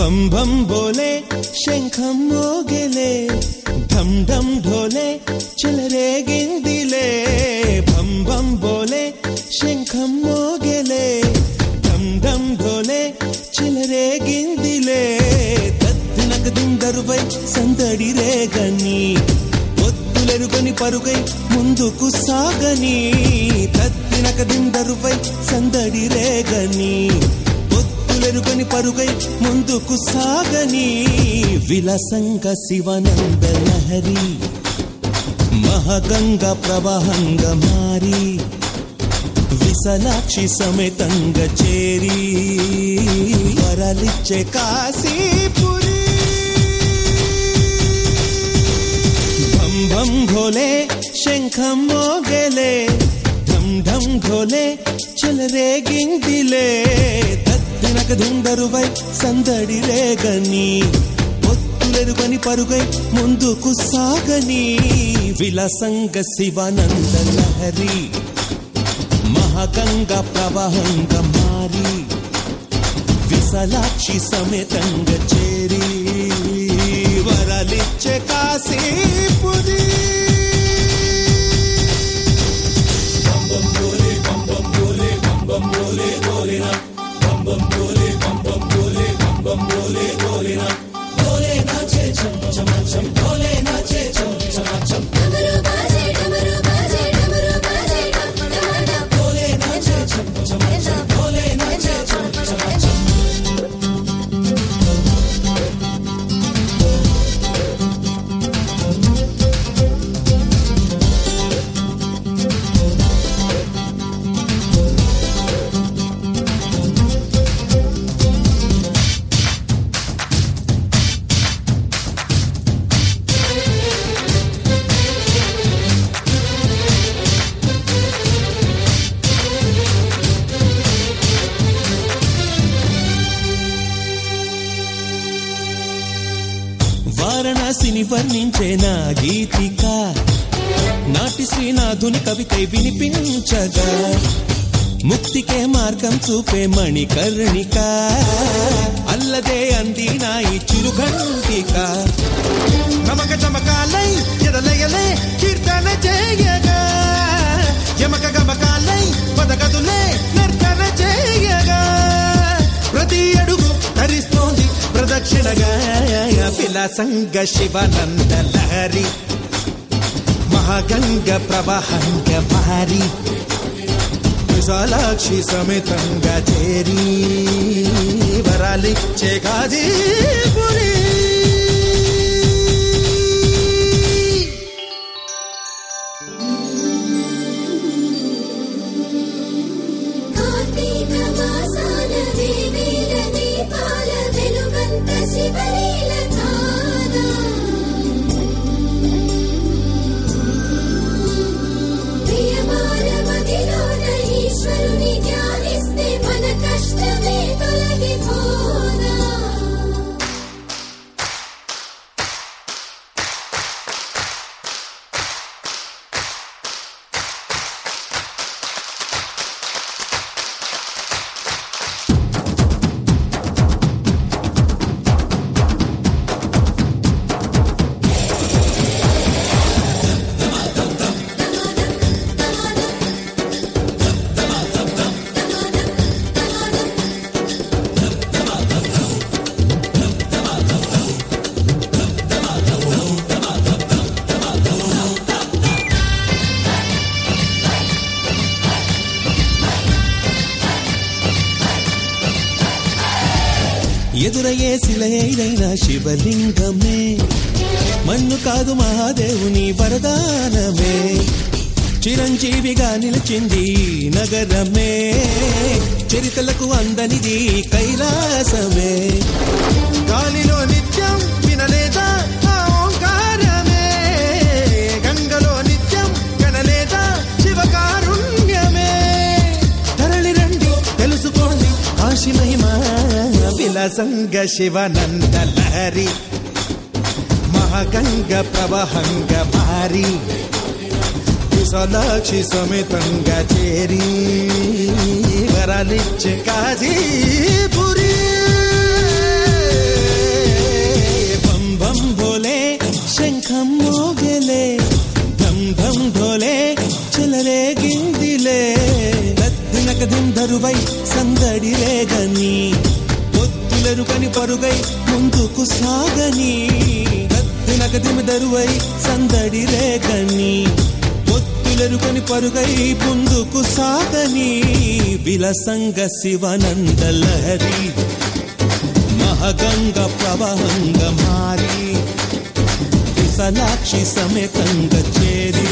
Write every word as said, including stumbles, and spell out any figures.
భం భం బోలే శంఖం మోగెలే ఢం ఢం ఢోలే చెలరేగిందిలే భం భం బోలే శంఖం మోగెలే ఢం ఢం ఢోలే చెలరేగిందిలే తద్దినక దిందరువై సందడి రేగని ఒత్తులెరుగని పరుగై ముందుకు సాగని తద్దినక దిందరువై సందడి రేగని ఒత్తులెరుగని పరుగై ముందుకు సాగని విలసంగ శివనంద లహరి మహగంగ ప్రవాహంగా మారి విశాలాక్షి సమేతంగా చేరి వరలిచ్చే కాశీపురి భం భం భోలే శంఖం మోగెలే ఢం ఢం ఢోలే చెలరేగిందిలే తద్దినక దుందరువై సందడి రేగని ఒత్తులెరుగని పరుగై ముందుకు సాగని విలసంగ శివానంద లహరి మహగంగ ప్రవాహంగా మారి విశాలాక్షి సమేతంగా చేరి వరలిచ్చే కాశీపురి వారణాసిని వర్ణించే నా గీతిక నాటి శ్రీనాథుని కవికై వినిపించగా ముక్తికే మార్గం చూపే మణికర్ణిక అల్లదే అంది నా ఈ చిరుఘంటిక నమక చమకాలై ఎదలయలే కీర్తన చేయగా యమక గమకాలై పదగదులే నర్తన చేయగా ప్రతి అడుగు ధరిస్తోంది ప్రదక్షిణగా విలాసంగ శివానంద లహరి మహాగంగ ప్రవాహంగ మారి విశాలాక్షి సమేతంగా చేరి వరాలిచ్చే కాశీపురి ఎదురయ్యే శిలైన శివలింగమే మన్ను కాదు మహాదేవుని వరదానమే చిరంజీవిగా నిలిచింది నగరమే చరితలకు అందనిది కైలాసమే గాలిలో నిత్యం వినలేదా ఆ ఓంకారమే గంగలో నిత్యం కనలేదా శివకారుణ్యమే తరలి రండి తెలుసుకోండి కాశీ మహిమ విలాసంగ శివానంద లహరి మహాగంగ ప్రవాహంగ మారి విశాలాక్షి సమేతంగా చేరి వరాలిచ్చే కాశీపురి రేగని పొత్తులెరుకని పరుగై ముందుకు సాగని నగదిమి దరువై సందడి రేగని పొత్తులెరుకని పరుగై ముందుకు సాగని విలసంగ శివనంద లహరి మహగంగ ప్రవహంగ మారి విశాలాక్షి సమేతంగ చేరి